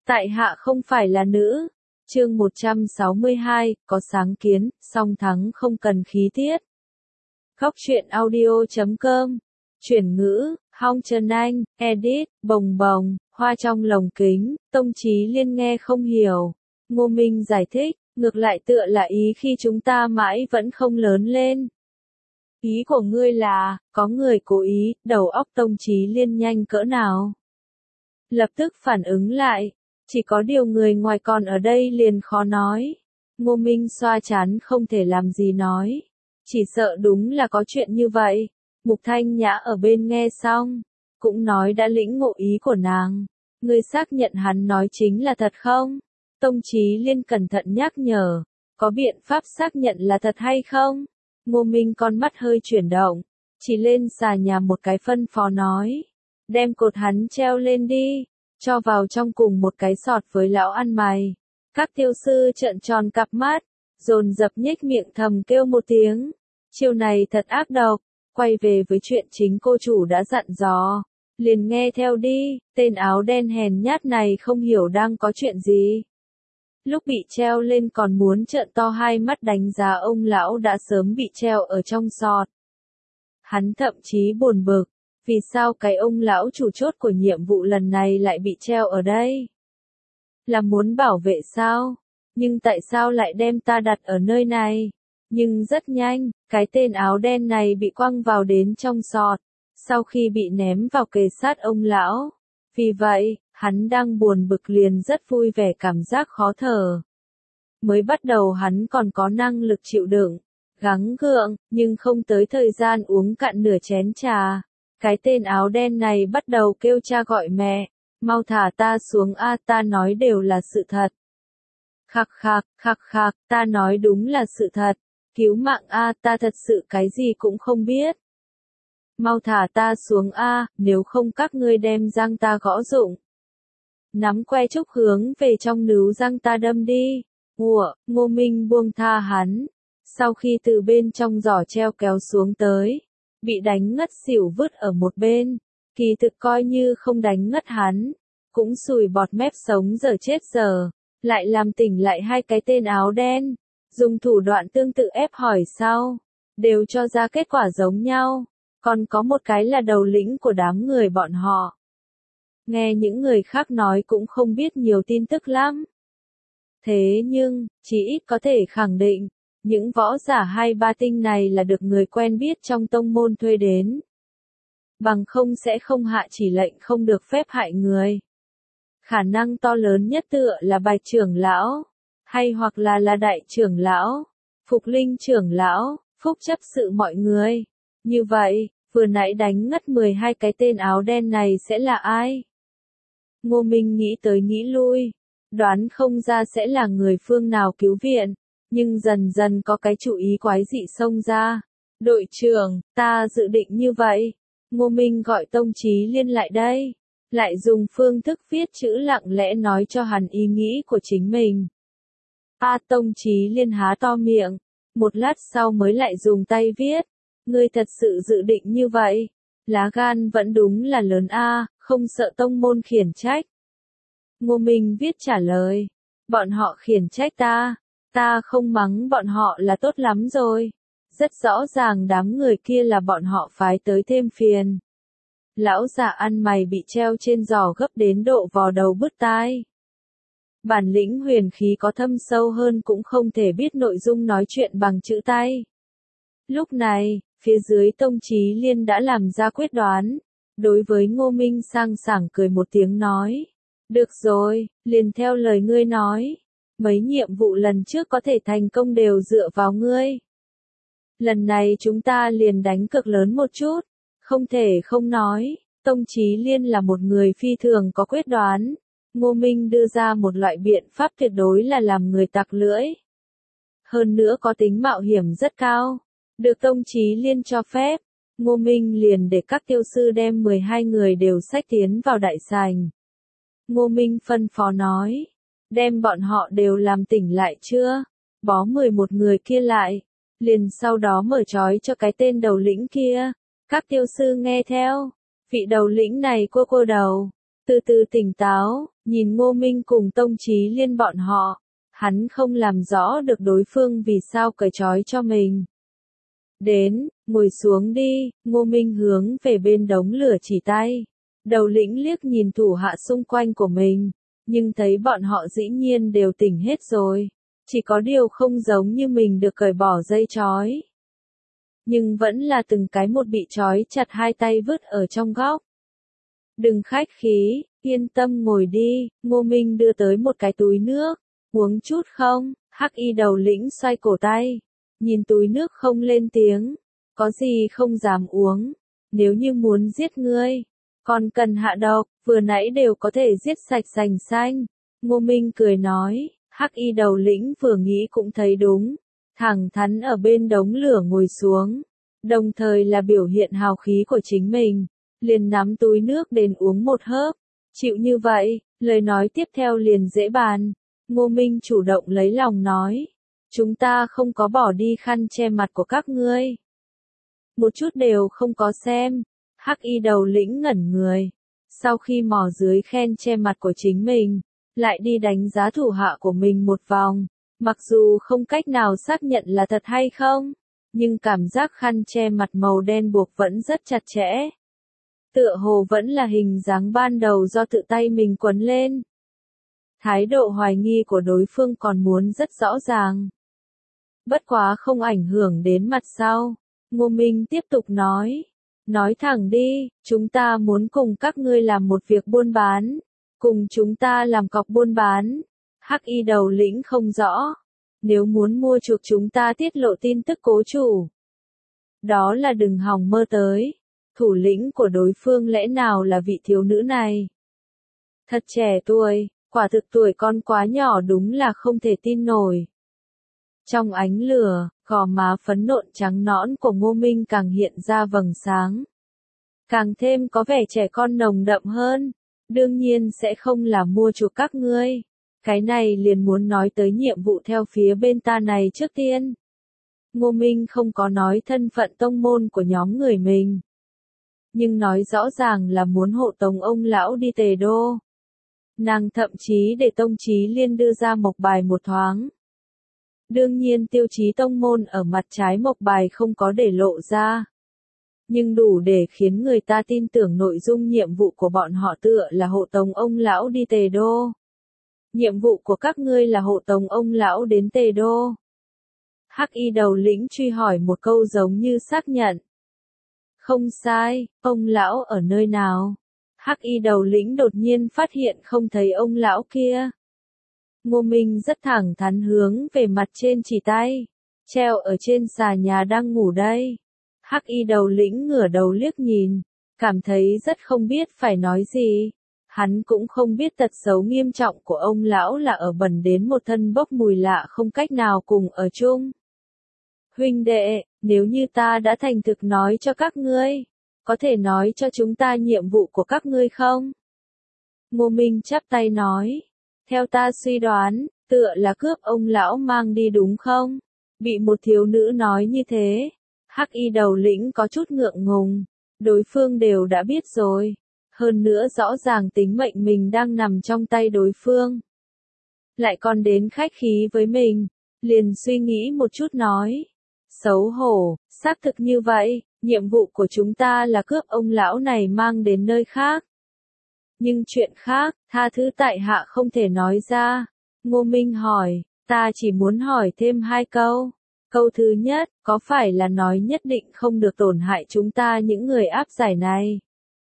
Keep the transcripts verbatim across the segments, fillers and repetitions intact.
Tại hạ không phải là nữ. Chương một trăm sáu mươi hai, có sáng kiến, song thắng không cần khí tiết. Góc truyện audio chấm com. Chuyển ngữ, Hong Trần Anh, edit, bồng bồng, hoa trong lồng kính, Tông Chí Liên nghe không hiểu. Ngô Minh giải thích, ngược lại tựa là ý khi chúng ta mãi vẫn không lớn lên. Ý của ngươi là, có người cố ý, đầu óc Tông Chí Liên nhanh cỡ nào. Lập tức phản ứng lại, chỉ có điều người ngoài còn ở đây liền khó nói. Ngô Minh xoa trán không thể làm gì nói. Chỉ sợ đúng là có chuyện như vậy. Mục Thanh Nhã ở bên nghe xong, cũng nói đã lĩnh ngộ ý của nàng. Ngươi xác nhận hắn nói chính là thật không? Tông Chí Liên cẩn thận nhắc nhở, có biện pháp xác nhận là thật hay không? Ngô Minh con mắt hơi chuyển động, chỉ lên xà nhà một cái phân phó nói. Đem cột hắn treo lên đi, cho vào trong cùng một cái sọt với lão ăn mày. Các tiêu sư trợn tròn cặp mắt, dồn dập nhếch miệng thầm kêu một tiếng. Chiêu này thật ác độc. Quay về với chuyện chính cô chủ đã dặn dò. Liền nghe theo đi, tên áo đen hèn nhát này không hiểu đang có chuyện gì. Lúc bị treo lên còn muốn trợn to hai mắt đánh giá ông lão đã sớm bị treo ở trong sọt. Hắn thậm chí buồn bực, vì sao cái ông lão chủ chốt của nhiệm vụ lần này lại bị treo ở đây? Là muốn bảo vệ sao? Nhưng tại sao lại đem ta đặt ở nơi này? Nhưng rất nhanh, cái tên áo đen này bị quăng vào đến trong sọt, sau khi bị ném vào kề sát ông lão. Vì vậy, hắn đang buồn bực liền rất vui vẻ cảm giác khó thở. Mới bắt đầu hắn còn có năng lực chịu đựng, gắng gượng, nhưng không tới thời gian uống cạn nửa chén trà. Cái tên áo đen này bắt đầu kêu cha gọi mẹ, mau thả ta xuống a, ta nói đều là sự thật. Khạc khạc, khạc khạc, ta nói đúng là sự thật. Cứu mạng a, ta thật sự cái gì cũng không biết. Mau thả ta xuống a, nếu không các ngươi đem răng ta gõ rụng. Nắm que trúc hướng về trong nướu răng ta đâm đi. Ủa, Ngô Minh buông tha hắn. Sau khi từ bên trong giỏ treo kéo xuống tới, bị đánh ngất xỉu vứt ở một bên. Kỳ thực coi như không đánh ngất hắn, cũng sùi bọt mép sống giờ chết giờ, lại làm tỉnh lại hai cái tên áo đen. Dùng thủ đoạn tương tự ép hỏi sau, đều cho ra kết quả giống nhau, còn có một cái là đầu lĩnh của đám người bọn họ. Nghe những người khác nói cũng không biết nhiều tin tức lắm. Thế nhưng, chỉ ít có thể khẳng định, những võ giả hai ba tinh này là được người quen biết trong tông môn thuê đến. Bằng không sẽ không hạ chỉ lệnh không được phép hại người. Khả năng to lớn nhất tựa là Bạch trưởng lão. Hay hoặc là là đại trưởng lão, Phục Linh trưởng lão, phúc chấp sự mọi người. Như vậy, vừa nãy đánh ngất mười hai cái tên áo đen này sẽ là ai? Ngô Minh nghĩ tới nghĩ lui, đoán không ra sẽ là người phương nào cứu viện, nhưng dần dần có cái chủ ý quái dị xông ra. Đội trưởng, ta dự định như vậy. Ngô Minh gọi Tông Chí Liên lại đây, lại dùng phương thức viết chữ lặng lẽ nói cho hắn ý nghĩ của chính mình. A Tông Chí Liên há to miệng, một lát sau mới lại dùng tay viết. Ngươi thật sự dự định như vậy? Lá gan vẫn đúng là lớn a, không sợ tông môn khiển trách. Ngô Minh viết trả lời. Bọn họ khiển trách ta, ta không mắng bọn họ là tốt lắm rồi. Rất rõ ràng đám người kia là bọn họ phái tới thêm phiền. Lão già ăn mày bị treo trên giò gấp đến độ vò đầu bứt tai. Bản lĩnh huyền khí có thâm sâu hơn cũng không thể biết nội dung nói chuyện bằng chữ tay. Lúc này, phía dưới Tông Chí Liên đã làm ra quyết đoán. Đối với Ngô Minh sang sảng cười một tiếng nói. Được rồi, liền theo lời ngươi nói. Mấy nhiệm vụ lần trước có thể thành công đều dựa vào ngươi. Lần này chúng ta liền đánh cược lớn một chút. Không thể không nói, Tông Chí Liên là một người phi thường có quyết đoán. Ngô Minh đưa ra một loại biện pháp tuyệt đối là làm người tặc lưỡi. Hơn nữa có tính mạo hiểm rất cao. Được Tông Chí Liên cho phép, Ngô Minh liền để các tiêu sư đem mười hai người đều xách tiến vào đại sảnh. Ngô Minh phân phó nói, đem bọn họ đều làm tỉnh lại chưa? Bó mười một người kia lại, liền sau đó mở trói cho cái tên đầu lĩnh kia. Các tiêu sư nghe theo, vị đầu lĩnh này cua cua đầu. từ từ tỉnh táo, nhìn Ngô Minh cùng Tông Chí Liên bọn họ. Hắn không làm rõ được đối phương vì sao cởi trói cho mình. Đến, ngồi xuống đi, Ngô Minh hướng về bên đống lửa chỉ tay. Đầu lĩnh liếc nhìn thủ hạ xung quanh của mình, nhưng thấy bọn họ dĩ nhiên đều tỉnh hết rồi. Chỉ có điều không giống như mình được cởi bỏ dây trói. Nhưng vẫn là từng cái một bị trói chặt hai tay vứt ở trong góc. Đừng khách khí, yên tâm ngồi đi, Ngô Minh đưa tới một cái túi nước. Uống chút không? Hắc y đầu lĩnh xoay cổ tay. Nhìn túi nước không lên tiếng. Có gì không dám uống. Nếu như muốn giết ngươi, còn cần hạ độc, vừa nãy đều có thể giết sạch sành xanh. Ngô Minh cười nói, hắc y đầu lĩnh vừa nghĩ cũng thấy đúng. Thẳng thắn ở bên đống lửa ngồi xuống. Đồng thời là biểu hiện hào khí của chính mình. Liền nắm túi nước đến uống một hớp. Chịu như vậy, lời nói tiếp theo liền dễ bàn. Ngô Minh chủ động lấy lòng nói. Chúng ta không có bỏ đi khăn che mặt của các ngươi. Một chút đều không có xem. Hắc y đầu lĩnh ngẩn người. Sau khi mò dưới khen che mặt của chính mình, lại đi đánh giá thủ hạ của mình một vòng. Mặc dù không cách nào xác nhận là thật hay không, nhưng cảm giác khăn che mặt màu đen buộc vẫn rất chặt chẽ. Tựa hồ vẫn là hình dáng ban đầu do tự tay mình quấn lên. Thái độ hoài nghi của đối phương còn muốn rất rõ ràng. Bất quá không ảnh hưởng đến mặt sau. Ngô Minh tiếp tục nói. Nói thẳng đi, chúng ta muốn cùng các ngươi làm một việc buôn bán. Cùng chúng ta làm cọc buôn bán. Hắc y đầu lĩnh không rõ. Nếu muốn mua chuộc chúng ta tiết lộ tin tức cố chủ. Đó là đừng hòng mơ tới. Thủ lĩnh của đối phương lẽ nào là vị thiếu nữ này? Thật trẻ tuổi, quả thực tuổi con quá nhỏ đúng là không thể tin nổi. Trong ánh lửa, gò má phấn nộn trắng nõn của Ngô Minh càng hiện ra vầng sáng. Càng thêm có vẻ trẻ con nồng đậm hơn. Đương nhiên sẽ không là mua chuộc các ngươi. Cái này liền muốn nói tới nhiệm vụ theo phía bên ta này trước tiên. Ngô Minh không có nói thân phận tông môn của nhóm người mình. Nhưng nói rõ ràng là muốn hộ tống ông lão đi Tề Đô. Nàng thậm chí để Tông Chí Liên đưa ra mộc bài một thoáng. Đương nhiên tiêu chí tông môn ở mặt trái mộc bài không có để lộ ra. Nhưng đủ để khiến người ta tin tưởng nội dung nhiệm vụ của bọn họ tựa là hộ tống ông lão đi Tề Đô. Nhiệm vụ của các ngươi là hộ tống ông lão đến Tề Đô. Hắc y đầu lĩnh truy hỏi một câu giống như xác nhận. Không sai, ông lão ở nơi nào? Hắc y đầu lĩnh đột nhiên phát hiện không thấy ông lão kia. Ngô Minh rất thẳng thắn hướng về mặt trên chỉ tay. Treo ở trên xà nhà đang ngủ đây. Hắc y đầu lĩnh ngửa đầu liếc nhìn. Cảm thấy rất không biết phải nói gì. Hắn cũng không biết tật xấu nghiêm trọng của ông lão là ở bẩn đến một thân bốc mùi lạ không cách nào cùng ở chung. Huynh đệ, nếu như ta đã thành thực nói cho các ngươi, có thể nói cho chúng ta nhiệm vụ của các ngươi không? Ngô Minh chắp tay nói, theo ta suy đoán, tựa là cướp ông lão mang đi đúng không? Bị một thiếu nữ nói như thế, hắc y đầu lĩnh có chút ngượng ngùng, đối phương đều đã biết rồi, hơn nữa rõ ràng tính mệnh mình đang nằm trong tay đối phương. Lại còn đến khách khí với mình, liền suy nghĩ một chút nói. Xấu hổ, xác thực như vậy, nhiệm vụ của chúng ta là cướp ông lão này mang đến nơi khác. Nhưng chuyện khác, tha thứ tại hạ không thể nói ra. Ngô Minh hỏi, ta chỉ muốn hỏi thêm hai câu. Câu thứ nhất, có phải là nói nhất định không được tổn hại chúng ta những người áp giải này?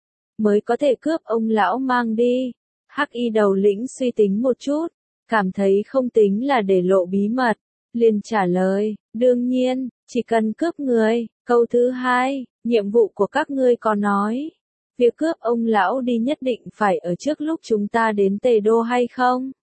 Mới có thể cướp ông lão mang đi. Hắc y đầu lĩnh suy tính một chút, cảm thấy không tính là để lộ bí mật. Liền trả lời, đương nhiên, chỉ cần cướp người. Câu thứ hai, nhiệm vụ của các ngươi có nói, việc cướp ông lão đi nhất định phải ở trước lúc chúng ta đến Tề Đô hay không?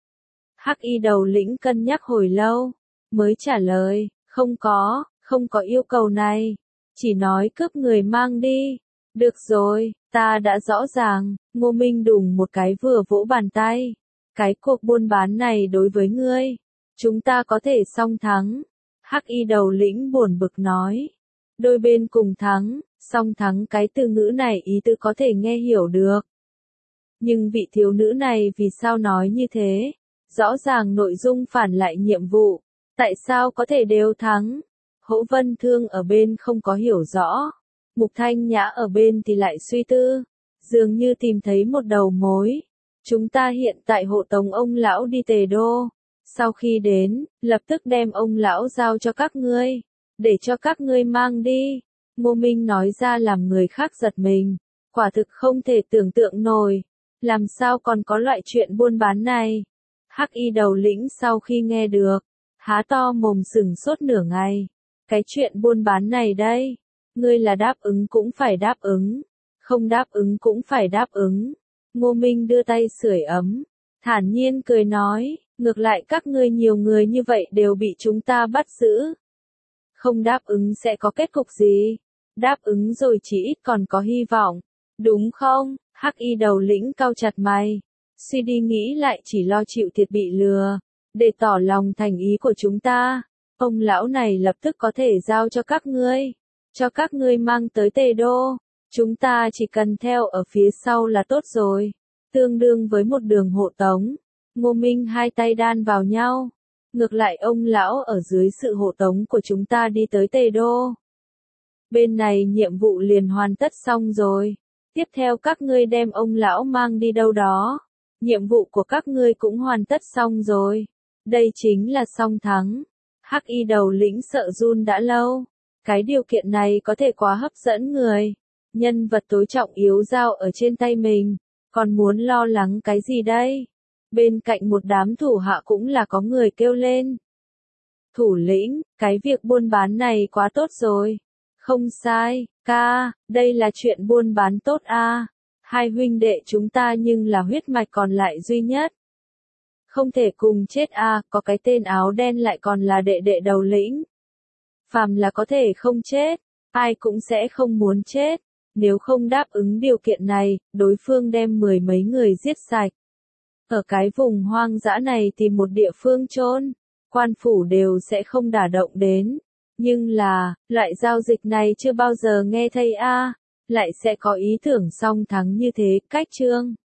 Hắc y đầu lĩnh cân nhắc hồi lâu, mới trả lời, không có, không có yêu cầu này, chỉ nói cướp người mang đi. Được rồi, ta đã rõ ràng. Ngô Minh đùng một cái vừa vỗ bàn tay. Cái cuộc buôn bán này đối với ngươi, chúng ta có thể song thắng. Hắc y đầu lĩnh buồn bực nói. Đôi bên cùng thắng, song thắng cái từ ngữ này ý tư có thể nghe hiểu được. Nhưng vị thiếu nữ này vì sao nói như thế? Rõ ràng nội dung phản lại nhiệm vụ. Tại sao có thể đều thắng? Hỗ Vân Thương ở bên không có hiểu rõ. Mục Thanh Nhã ở bên thì lại suy tư. Dường như tìm thấy một đầu mối. Chúng ta hiện tại hộ tống ông lão đi Tề Đô. Sau khi đến, lập tức đem ông lão giao cho các ngươi. Để cho các ngươi mang đi. Ngô Minh nói ra làm người khác giật mình. Quả thực không thể tưởng tượng nổi. Làm sao còn có loại chuyện buôn bán này? Hắc y đầu lĩnh sau khi nghe được, há to mồm sửng sốt nửa ngày. Cái chuyện buôn bán này đây, ngươi là đáp ứng cũng phải đáp ứng, không đáp ứng cũng phải đáp ứng. Ngô Minh đưa tay sưởi ấm, thản nhiên cười nói, ngược lại các ngươi nhiều người như vậy đều bị chúng ta bắt giữ. Không đáp ứng sẽ có kết cục gì? Đáp ứng rồi chỉ ít còn có hy vọng, đúng không? Hắc y đầu lĩnh cau chặt mày, suy đi nghĩ lại chỉ lo chịu thiệt bị lừa. Để tỏ lòng thành ý của chúng ta, ông lão này lập tức có thể giao cho các ngươi, cho các ngươi mang tới Tề Đô. Chúng ta chỉ cần theo ở phía sau là tốt rồi, tương đương với một đường hộ tống. Ngô Minh hai tay đan vào nhau, ngược lại ông lão ở dưới sự hộ tống của chúng ta đi tới Tề Đô. Bên này nhiệm vụ liền hoàn tất xong rồi, tiếp theo các ngươi đem ông lão mang đi đâu đó. Nhiệm vụ của các ngươi cũng hoàn tất xong rồi. Đây chính là song thắng. Hắc y đầu lĩnh sợ run đã lâu. Cái điều kiện này có thể quá hấp dẫn người. Nhân vật tối trọng yếu giao ở trên tay mình. Còn muốn lo lắng cái gì đây? Bên cạnh một đám thủ hạ cũng là có người kêu lên. Thủ lĩnh, cái việc buôn bán này quá tốt rồi. Không sai, ca, đây là chuyện buôn bán tốt a. Hai huynh đệ chúng ta nhưng là huyết mạch còn lại duy nhất. Không thể cùng chết a, có cái tên áo đen lại còn là đệ đệ đầu lĩnh. Phàm là có thể không chết, ai cũng sẽ không muốn chết. Nếu không đáp ứng điều kiện này, đối phương đem mười mấy người giết sạch. Ở cái vùng hoang dã này tìm một địa phương chôn, quan phủ đều sẽ không đả động đến. Nhưng là, loại giao dịch này chưa bao giờ nghe thấy a, lại sẽ có ý tưởng song thắng như thế, cách chương.